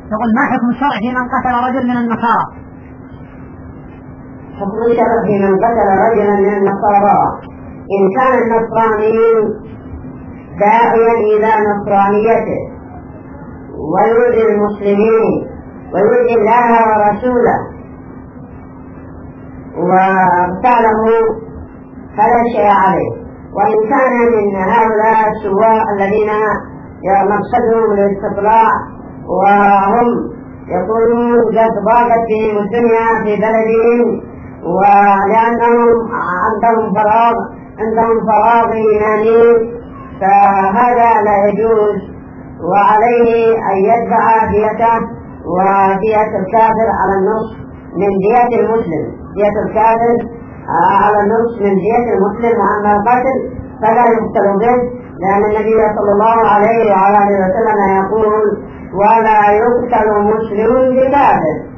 يقول ما حكم الشرع في من قتل رجل من النصارى؟ حكم الشرع في من قتل رجلا من النصارى إن كان النصراني داعيا إلى نصرانيته ويؤذي المسلمين ويؤذي الله ورسوله واغتاله فلا شيء عليه. وإن كان من هؤلاء السواء الذين مقصدهم الاستطلاع وهم يقولون قد ضاقت بهم الدنيا في بلدهم ولأنهم عندهم فراغ إيماني، فهذا لا يجوز، وعليه أن يدفع ديته ودية الكافر على النصف من دية المسلم، دية الكافر على النصف من دية المسلم. وأما القتل فلا يقتل به، لأن النبي صلى الله عليه وعلى آله وسلم يقول: ولا يقتل مسلم بكافر.